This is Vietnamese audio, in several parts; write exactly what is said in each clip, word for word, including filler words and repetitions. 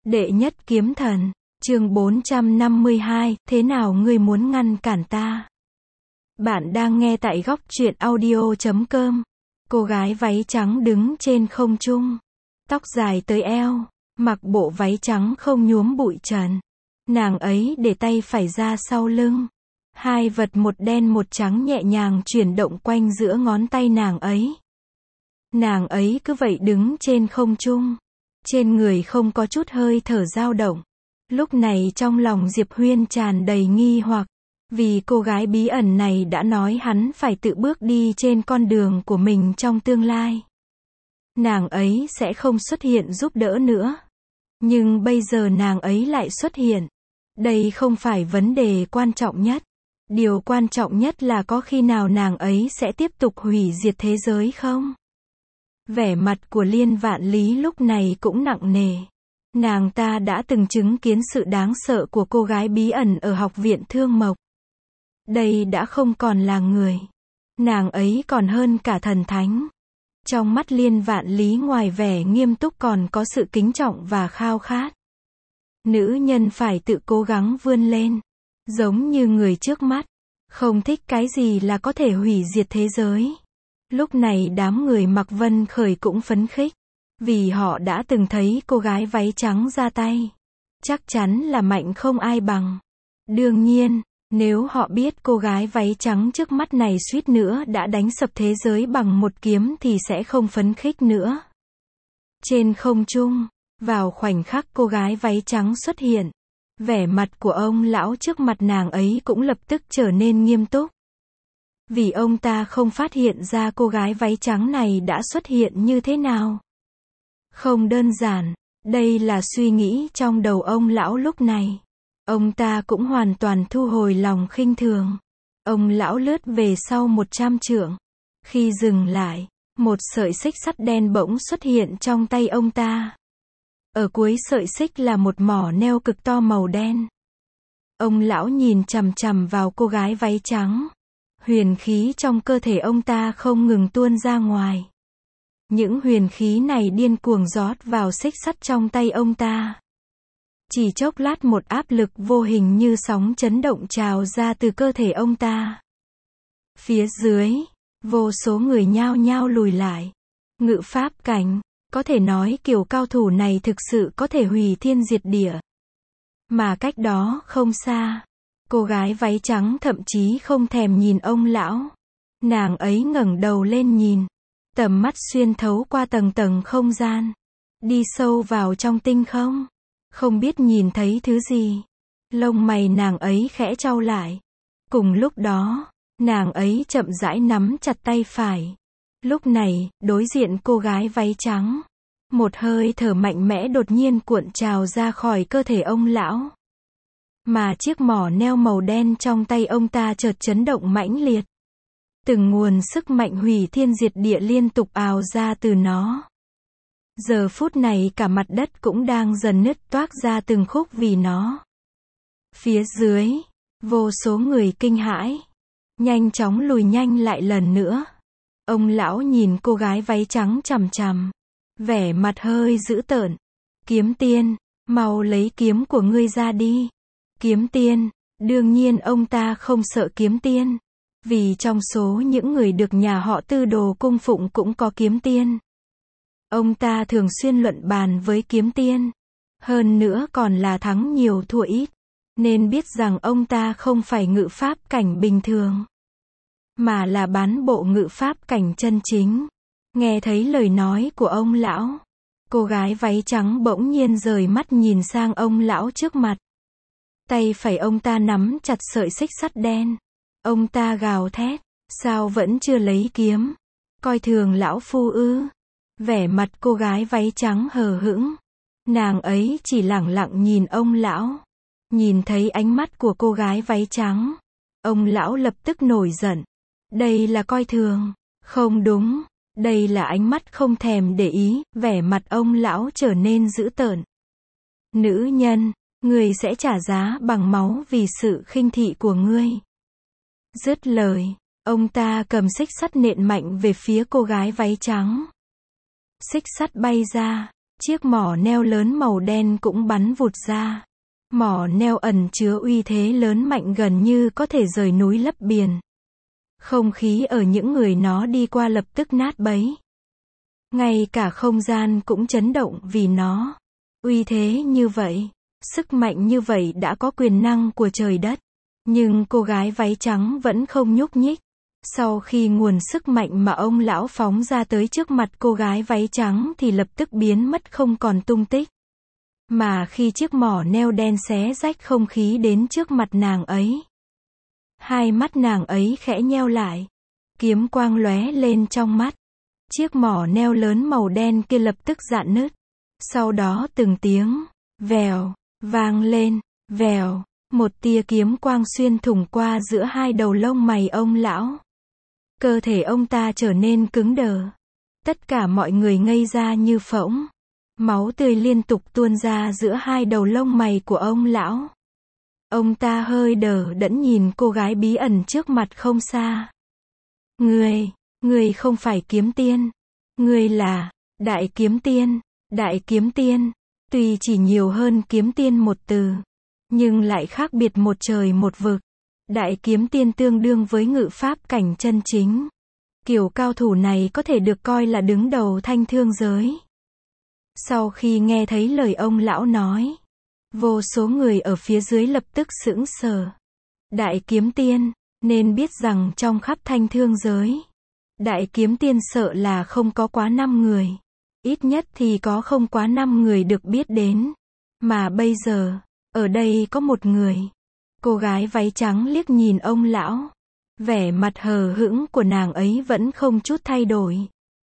Đệ nhất kiếm thần, chương bốn trăm năm mươi hai, thế nào ngươi muốn ngăn cản ta? Bạn đang nghe tại góc truyện audio chấm com. Cô gái váy trắng đứng trên không trung, tóc dài tới eo, mặc bộ váy trắng không nhuốm bụi trần. Nàng ấy để tay phải ra sau lưng. Hai vật một đen một trắng nhẹ nhàng chuyển động quanh giữa ngón tay nàng ấy. Nàng ấy cứ vậy đứng trên không trung. Trên người không có chút hơi thở dao động. Lúc này trong lòng Diệp Huyên tràn đầy nghi hoặc. Vì cô gái bí ẩn này đã nói hắn phải tự bước đi trên con đường của mình trong tương lai. Nàng ấy sẽ không xuất hiện giúp đỡ nữa. Nhưng bây giờ nàng ấy lại xuất hiện. Đây không phải vấn đề quan trọng nhất. Điều quan trọng nhất là có khi nào nàng ấy sẽ tiếp tục hủy diệt thế giới không? Vẻ mặt của Liên Vạn Lý lúc này cũng nặng nề. Nàng ta đã từng chứng kiến sự đáng sợ của cô gái bí ẩn ở học viện Thương Mộc. Đây đã không còn là người. Nàng ấy còn hơn cả thần thánh. Trong mắt Liên Vạn Lý ngoài vẻ nghiêm túc còn có sự kính trọng và khao khát. Nữ nhân phải tự cố gắng vươn lên. Giống như người trước mắt. Không thích cái gì là có thể hủy diệt thế giới. Lúc này đám người mặc Vân Khởi cũng phấn khích. Vì họ đã từng thấy cô gái váy trắng ra tay. Chắc chắn là mạnh không ai bằng. Đương nhiên, nếu họ biết cô gái váy trắng trước mắt này suýt nữa đã đánh sập thế giới bằng một kiếm thì sẽ không phấn khích nữa. Trên không trung, vào khoảnh khắc cô gái váy trắng xuất hiện, vẻ mặt của ông lão trước mặt nàng ấy cũng lập tức trở nên nghiêm túc. Vì ông ta không phát hiện ra cô gái váy trắng này đã xuất hiện như thế nào. Không đơn giản, đây là suy nghĩ trong đầu ông lão lúc này. Ông ta cũng hoàn toàn thu hồi lòng khinh thường. Ông lão lướt về sau một trăm trượng. Khi dừng lại, một sợi xích sắt đen bỗng xuất hiện trong tay ông ta. Ở cuối sợi xích là một mỏ neo cực to màu đen. Ông lão nhìn chằm chằm vào cô gái váy trắng. Huyền khí trong cơ thể ông ta không ngừng tuôn ra ngoài. Những huyền khí này điên cuồng rót vào xích sắt trong tay ông ta. Chỉ chốc lát một áp lực vô hình như sóng chấn động trào ra từ cơ thể ông ta. Phía dưới, vô số người nhao nhao lùi lại. Ngự pháp cảnh, có thể nói kiểu cao thủ này thực sự có thể hủy thiên diệt địa. Mà cách đó không xa, cô gái váy trắng thậm chí không thèm nhìn ông lão. Nàng ấy ngẩng đầu lên nhìn. Tầm mắt xuyên thấu qua tầng tầng không gian. Đi sâu vào trong tinh không. Không biết nhìn thấy thứ gì. Lông mày nàng ấy khẽ chau lại. Cùng lúc đó, nàng ấy chậm rãi nắm chặt tay phải. Lúc này, đối diện cô gái váy trắng. Một hơi thở mạnh mẽ đột nhiên cuộn trào ra khỏi cơ thể ông lão. Mà chiếc mỏ neo màu đen trong tay ông ta chợt chấn động mãnh liệt. Từng nguồn sức mạnh hủy thiên diệt địa liên tục ào ra từ nó. Giờ phút này cả mặt đất cũng đang dần nứt toác ra từng khúc vì nó. Phía dưới, vô số người kinh hãi. Nhanh chóng lùi nhanh lại lần nữa. Ông lão nhìn cô gái váy trắng chằm chằm. Vẻ mặt hơi dữ tợn. Kiếm tiên, mau lấy kiếm của ngươi ra đi. Kiếm tiên, đương nhiên ông ta không sợ kiếm tiên. Vì trong số những người được nhà họ Tư Đồ cung phụng cũng có kiếm tiên. Ông ta thường xuyên luận bàn với kiếm tiên. Hơn nữa còn là thắng nhiều thua ít. Nên biết rằng ông ta không phải ngự pháp cảnh bình thường. Mà là bán bộ ngự pháp cảnh chân chính. Nghe thấy lời nói của ông lão. Cô gái váy trắng bỗng nhiên rời mắt nhìn sang ông lão trước mặt. Tay phải ông ta nắm chặt sợi xích sắt đen. Ông ta gào thét. Sao vẫn chưa lấy kiếm? Coi thường lão phu ư? Vẻ mặt cô gái váy trắng hờ hững. Nàng ấy chỉ lẳng lặng nhìn ông lão. Nhìn thấy ánh mắt của cô gái váy trắng. Ông lão lập tức nổi giận. Đây là coi thường. Không đúng. Đây là ánh mắt không thèm để ý. Vẻ mặt ông lão trở nên dữ tợn. Nữ nhân, ngươi sẽ trả giá bằng máu vì sự khinh thị của ngươi. Dứt lời, ông ta cầm xích sắt nện mạnh về phía cô gái váy trắng. Xích sắt bay ra, chiếc mỏ neo lớn màu đen cũng bắn vụt ra. Mỏ neo ẩn chứa uy thế lớn mạnh gần như có thể rời núi lấp biển. Không khí ở những người nó đi qua lập tức nát bấy. Ngay cả không gian cũng chấn động vì nó. Uy thế như vậy, sức mạnh như vậy đã có quyền năng của trời đất. Nhưng cô gái váy trắng vẫn không nhúc nhích. Sau khi nguồn sức mạnh mà ông lão phóng ra tới trước mặt cô gái váy trắng thì lập tức biến mất không còn tung tích. Mà khi chiếc mỏ neo đen xé rách không khí đến trước mặt nàng ấy, hai mắt nàng ấy khẽ nheo lại. Kiếm quang lóe lên trong mắt. Chiếc mỏ neo lớn màu đen kia lập tức rạn nứt. Sau đó từng tiếng vèo vang lên, vèo, một tia kiếm quang xuyên thủng qua giữa hai đầu lông mày ông lão. Cơ thể ông ta trở nên cứng đờ. Tất cả mọi người ngây ra như phỗng. Máu tươi liên tục tuôn ra giữa hai đầu lông mày của ông lão. Ông ta hơi đờ đẫn nhìn cô gái bí ẩn trước mặt không xa. Người, người không phải kiếm tiên. Người là đại kiếm tiên. Đại kiếm tiên, tuy chỉ nhiều hơn kiếm tiên một từ, nhưng lại khác biệt một trời một vực. Đại kiếm tiên tương đương với ngự pháp cảnh chân chính. Kiểu cao thủ này có thể được coi là đứng đầu thanh thương giới. Sau khi nghe thấy lời ông lão nói, vô số người ở phía dưới lập tức sững sờ. Đại kiếm tiên, nên biết rằng trong khắp thanh thương giới, đại kiếm tiên sợ là không có quá năm người. Ít nhất thì có không quá năm người được biết đến. Mà bây giờ, ở đây có một người. Cô gái váy trắng liếc nhìn ông lão. Vẻ mặt hờ hững của nàng ấy vẫn không chút thay đổi.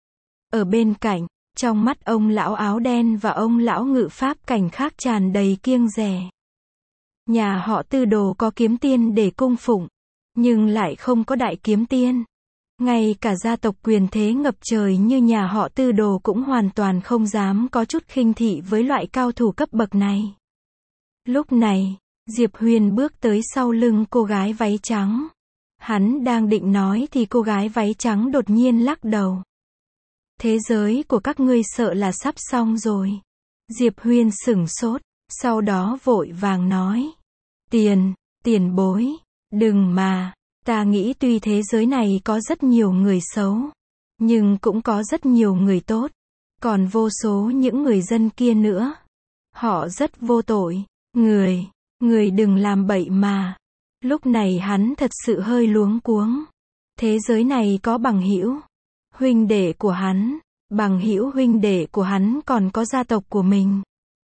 Ở bên cạnh, trong mắt ông lão áo đen và ông lão ngự pháp cảnh khác tràn đầy kiêng dè. Nhà họ Tư Đồ có kiếm tiên để cung phụng, nhưng lại không có đại kiếm tiên. Ngay cả gia tộc quyền thế ngập trời như nhà họ Tư Đồ cũng hoàn toàn không dám có chút khinh thị với loại cao thủ cấp bậc này. Lúc này, Diệp Huyền bước tới sau lưng cô gái váy trắng. Hắn đang định nói thì cô gái váy trắng đột nhiên lắc đầu. Thế giới của các ngươi sợ là sắp xong rồi. Diệp Huyền sửng sốt, sau đó vội vàng nói. Tiền, tiền bối, đừng mà. Ta nghĩ tuy thế giới này có rất nhiều người xấu, nhưng cũng có rất nhiều người tốt. Còn vô số những người dân kia nữa. Họ rất vô tội. Người, người đừng làm bậy mà. Lúc này hắn thật sự hơi luống cuống. Thế giới này có bằng hữu, huynh đệ của hắn, bằng hữu huynh đệ của hắn còn có gia tộc của mình.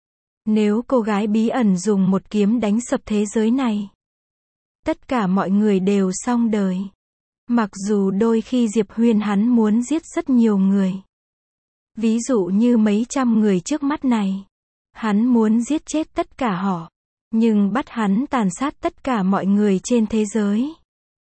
Nếu cô gái bí ẩn dùng một kiếm đánh sập thế giới này, tất cả mọi người đều xong đời. Mặc dù đôi khi Diệp Huyền hắn muốn giết rất nhiều người. Ví dụ như mấy trăm người trước mắt này. Hắn muốn giết chết tất cả họ. Nhưng bắt hắn tàn sát tất cả mọi người trên thế giới.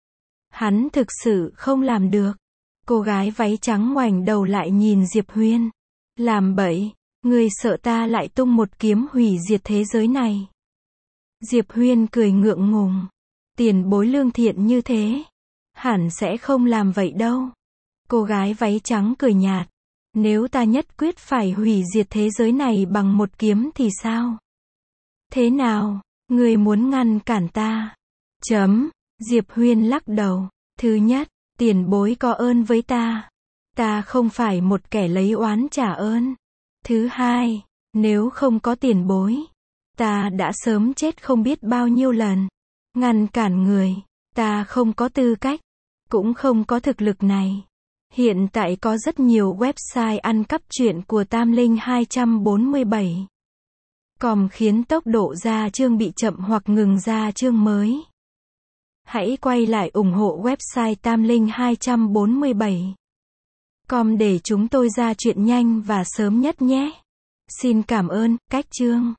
Hắn thực sự không làm được. Cô gái váy trắng ngoảnh đầu lại nhìn Diệp Huyền. Làm bậy, người sợ ta lại tung một kiếm hủy diệt thế giới này. Diệp Huyền cười ngượng ngùng. Tiền bối lương thiện như thế, hẳn sẽ không làm vậy đâu. Cô gái váy trắng cười nhạt. Nếu ta nhất quyết phải hủy diệt thế giới này bằng một kiếm thì sao? Thế nào, người muốn ngăn cản ta? Chấm, Diệp Huyền lắc đầu. Thứ nhất, tiền bối có ơn với ta. Ta không phải một kẻ lấy oán trả ơn. Thứ hai, nếu không có tiền bối, ta đã sớm chết không biết bao nhiêu lần. Ngăn cản người, ta không có tư cách, cũng không có thực lực này. Hiện tại có rất nhiều website ăn cắp truyện của Tam Linh hai bốn bảy. Com khiến tốc độ ra chương bị chậm hoặc ngừng ra chương mới. Hãy quay lại ủng hộ website Tam Linh hai bốn bảy. Com để chúng tôi ra chuyện nhanh và sớm nhất nhé. Xin cảm ơn, cách chương.